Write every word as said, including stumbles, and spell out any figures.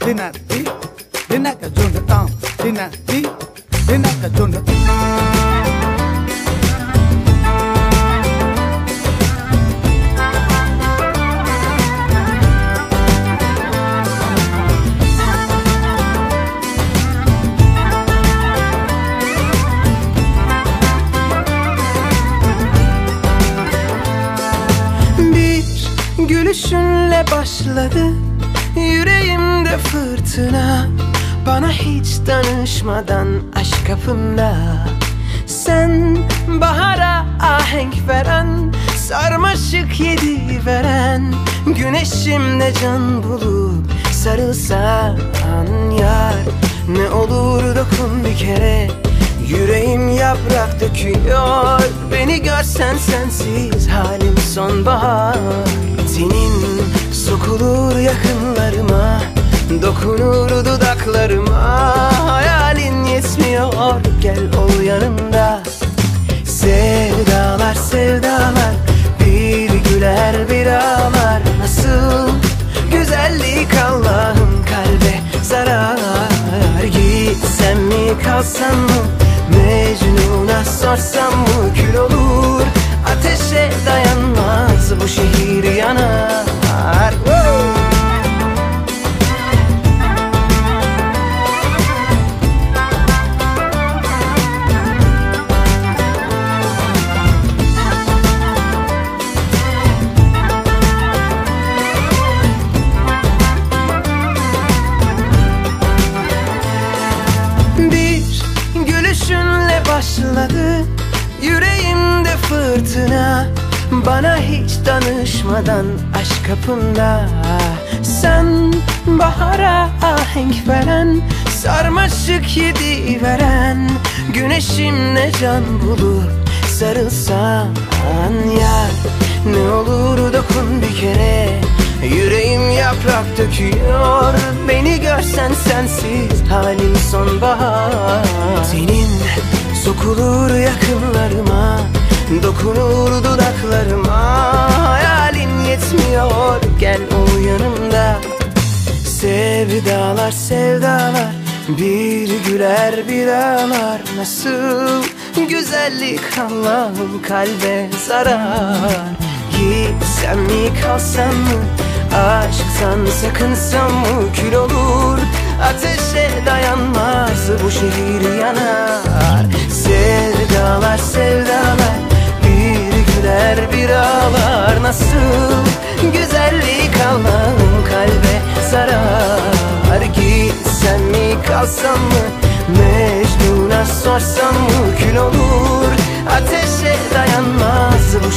dinner di dinner ka junda tam dinner di dinner ka junda Gülüşünle başladı yüreğimde fırtına. Bana hiç danışmadan aşk kapında. Sen bahara ahenk veren, sarmaşık yedi veren, güneşimle can bulup sarılsan yar. Ne olur dokun bir kere, yüreğim yaprak döküyor. Beni görsen sensiz halim sonbahar. Senin sokulur yakınlarıma, dokunur dudaklarıma. Hayalin yetmiyor, gel ol yanımda. Sevdalar sevdalar, bir güler bir ağlar. Nasıl güzellik Allah'ım, kalbe zarar. Gitsem mi kalsam mı, Mecnun'a sorsam mı, kül olur. Ateşe dayanmaz bu şehir yanar. Woo! Bir gülüşünle başladı yüreğimde fırtına. Bana hiç danışmadan aşk kapında. Sen bahara ahenk veren, sarmaşık yedi veren, güneşimle can bulup sarılsan yar. Ne olur dokun bir kere, yüreğim yaprak döküyor. Beni görsen sensiz halim sonbahar. Senin sokulur yakınlarıma, dokunur dudaklarıma. Hayalin yetmiyor, gel ol yanımda. Sevdalar sevdalar, bir güler bir ağlar. Nasıl güzellik Allah'ım, kalbe zarar. Gitsem mi kalsam mı, aşktan sakınsam mı, kül olur. Ateşe dayanmaz bu şehir yanar. Sevdalar sevdalar, bir güler bir ağlar. Nasıl güzellik Allah'ım, kalbe zarar. Gitsem mi kalsam mı, Mecnun'a sorsam mı, kül olur. Ateşe dayanmaz